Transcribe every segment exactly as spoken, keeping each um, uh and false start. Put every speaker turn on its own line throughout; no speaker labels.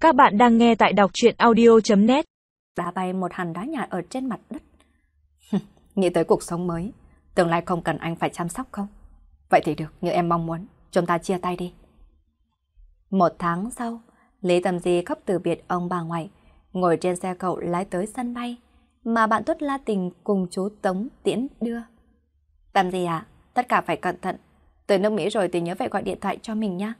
Các bạn đang nghe tại đọc truyện audio chấm net.
Đá bay một hòn đá nhạt ở trên mặt đất. Nghĩ tới cuộc sống mới, tương lai không cần anh phải chăm sóc không? Vậy thì được, như em mong muốn, chúng ta chia tay đi. Một tháng sau, Lý Tầm Di khóc từ biệt ông bà ngoại, ngồi trên xe cậu lái tới sân bay, mà bạn Tuất La Tình cùng chú Tống tiễn đưa. Tầm Di à, tất cả phải cẩn thận, tới nước Mỹ rồi thì nhớ phải gọi điện thoại cho mình nhé.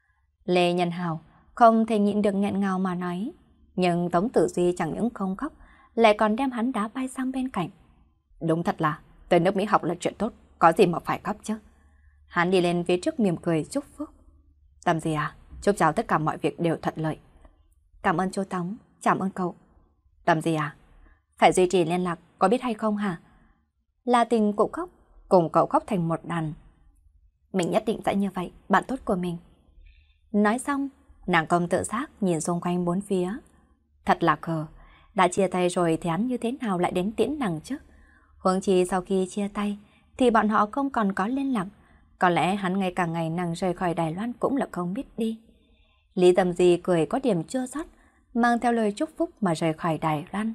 Lê Nhân Hào không thể nhịn được nghẹn ngào mà nói, nhưng Tống Tử Duy chẳng những không khóc, lại còn đem hắn đá bay sang bên cạnh. Đúng thật là, tới nước Mỹ học là chuyện tốt, có gì mà phải khóc chứ. Hắn đi lên phía trước mỉm cười chúc phúc. Tầm Di à, chúc cháu tất cả mọi việc đều thuận lợi. Cảm ơn chú Tống, cảm ơn cậu. Tầm Di à, phải duy trì liên lạc, có biết hay không hả? La Tình cũng khóc, cùng cậu khóc thành một đàn. Mình nhất định sẽ như vậy, bạn tốt của mình. Nói xong, nàng công tự giác nhìn xung quanh bốn phía. Thật là khờ, đã chia tay rồi thì hắn như thế nào lại đến tiễn nàng chứ? Huống chi sau khi chia tay thì bọn họ không còn có liên lạc. Có lẽ hắn ngay cả ngày nàng rời khỏi Đài Loan cũng là không biết đi. Lý Tầm Di cười có điểm chua xót, mang theo lời chúc phúc mà rời khỏi Đài Loan.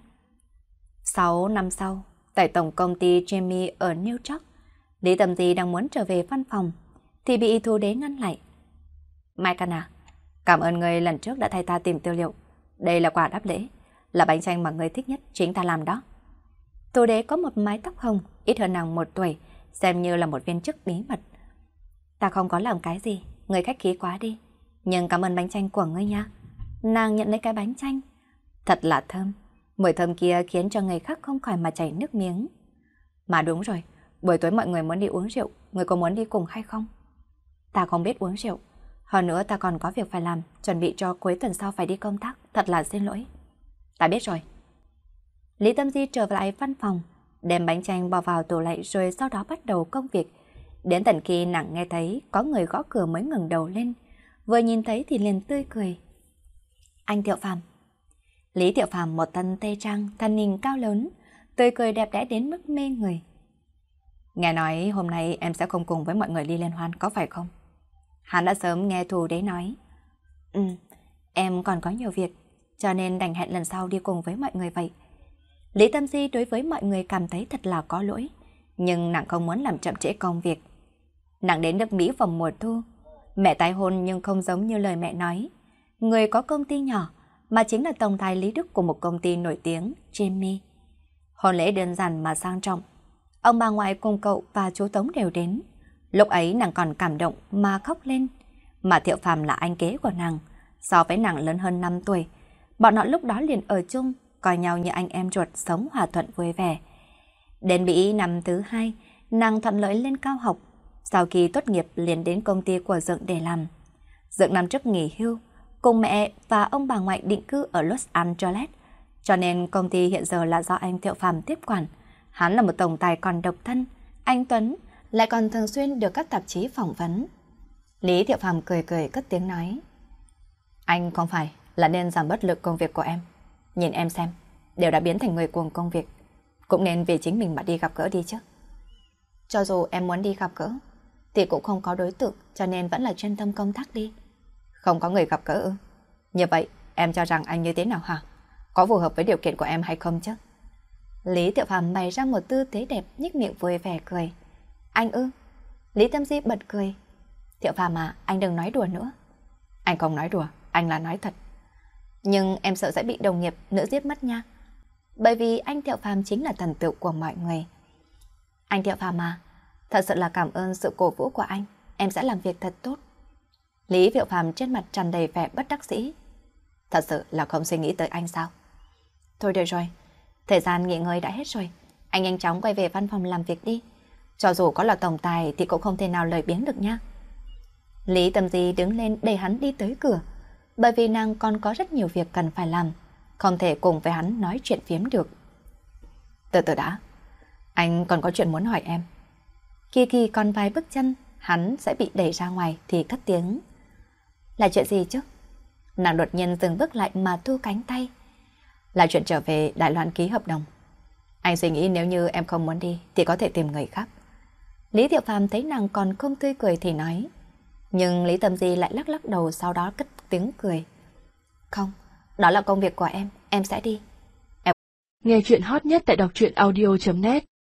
Sáu năm sau, tại tổng công ty Jamie ở New York, Lý Tầm Di đang muốn trở về văn phòng thì bị Thu Đế ngăn lại. Mai Cana, cảm ơn người lần trước đã thay ta tìm tư liệu. Đây là quà đáp lễ, là bánh chanh mà người thích nhất chính ta làm đó. Thu Đế có một mái tóc hồng, ít hơn nàng một tuổi, xem như là một viên chức bí mật. Ta không có làm cái gì, người khách khí quá đi. Nhưng cảm ơn bánh chanh của ngươi nha. Nàng nhận lấy cái bánh chanh. Thật là thơm, mùi thơm kia khiến cho người khác không khỏi mà chảy nước miếng. Mà đúng rồi, buổi tối mọi người muốn đi uống rượu, người có muốn đi cùng hay không? Ta không biết uống rượu. Hơn nữa ta còn có việc phải làm, chuẩn bị cho cuối tuần sau phải đi công tác, thật là xin lỗi. Ta biết rồi. Lý Tâm Di trở lại văn phòng, đem bánh chanh bỏ vào tủ lạnh rồi sau đó bắt đầu công việc. Đến tận khi nàng nghe thấy có người gõ cửa mới ngẩng đầu lên, vừa nhìn thấy thì liền tươi cười. Anh Thiệu Phàm. Lý Thiệu Phàm một thân tây trang, thân hình cao lớn, tươi cười đẹp đẽ đến mức mê người. Nghe nói hôm nay em sẽ không cùng với mọi người đi liên hoan, có phải không? Hắn đã sớm nghe Thu Đế nói. Ừ, em còn có nhiều việc, cho nên đành hẹn lần sau đi cùng với mọi người vậy. Lý Tâm Di đối với mọi người cảm thấy thật là có lỗi, nhưng nàng không muốn làm chậm trễ công việc. Nàng đến nước Mỹ vào mùa thu, mẹ tái hôn nhưng không giống như lời mẹ nói. Người có công ty nhỏ, mà chính là tổng tài Lý Đức của một công ty nổi tiếng, Jamie. Hôn lễ đơn giản mà sang trọng. Ông bà ngoại cùng cậu và chú Tống đều đến. Lúc ấy nàng còn cảm động mà khóc lên. Mà Thiệu Phàm là anh kế của nàng, so với nàng lớn hơn năm tuổi. Bọn họ lúc đó liền ở chung, coi nhau như anh em ruột, sống hòa thuận vui vẻ. Đến Mỹ năm thứ hai, nàng thuận lợi lên cao học. Sau khi tốt nghiệp liền đến công ty của Dượng để làm. Dượng năm trước nghỉ hưu, cùng mẹ và ông bà ngoại định cư ở Los Angeles. Cho nên công ty hiện giờ là do anh Thiệu Phàm tiếp quản. Hắn là một tổng tài còn độc thân, anh Tuấn, lại còn thường xuyên được các tạp chí phỏng vấn. Lý Thiệu Phàm cười cười cất tiếng nói. Anh không phải là nên giảm bớt lực công việc của em. Nhìn em xem, đều đã biến thành người cuồng công việc. Cũng nên vì chính mình mà đi gặp gỡ đi chứ. Cho dù em muốn đi gặp gỡ, thì cũng không có đối tượng, cho nên vẫn là chuyên tâm công tác đi. Không có người gặp gỡ ư? Như vậy, em cho rằng anh như thế nào hả? Có phù hợp với điều kiện của em hay không chứ? Lý Thiệu Phàm bày ra một tư thế đẹp, nhếch miệng vui vẻ cười. Anh ư? Lý Tâm Di bật cười. Thiệu Phàm à, anh đừng nói đùa nữa. Anh không nói đùa, anh là nói thật. Nhưng em sợ sẽ bị đồng nghiệp nữa giết mất nha. Bởi vì anh Thiệu Phàm chính là thần tượng của mọi người. Anh Thiệu Phàm à, thật sự là cảm ơn sự cổ vũ của anh. Em sẽ làm việc thật tốt. Lý Thiệu Phàm trên mặt tràn đầy vẻ bất đắc dĩ. Thật sự là không suy nghĩ tới anh sao? Thôi được rồi, thời gian nghỉ ngơi đã hết rồi. Anh nhanh chóng quay về văn phòng làm việc đi. Cho dù có là tổng tài thì cũng không thể nào lười biếng được nha. Lý Tâm Di đứng lên để hắn đi tới cửa, bởi vì nàng còn có rất nhiều việc cần phải làm, không thể cùng với hắn nói chuyện phiếm được. Từ từ đã, anh còn có chuyện muốn hỏi em. Khi khi còn vài bước chân, hắn sẽ bị đẩy ra ngoài thì cất tiếng. Là chuyện gì chứ? Nàng đột nhiên dừng bước lại mà thu cánh tay. Là chuyện trở về Đài Loan ký hợp đồng. Anh suy nghĩ nếu như em không muốn đi thì có thể tìm người khác. Lý Thiệu Phàm thấy nàng còn không tươi cười thì nói. Nhưng Lý Tâm Di lại lắc lắc đầu, sau đó cất tiếng cười. Không, đó là công việc của em, em sẽ đi.
Nghe chuyện hot nhất tại đọc truyện audio chấm net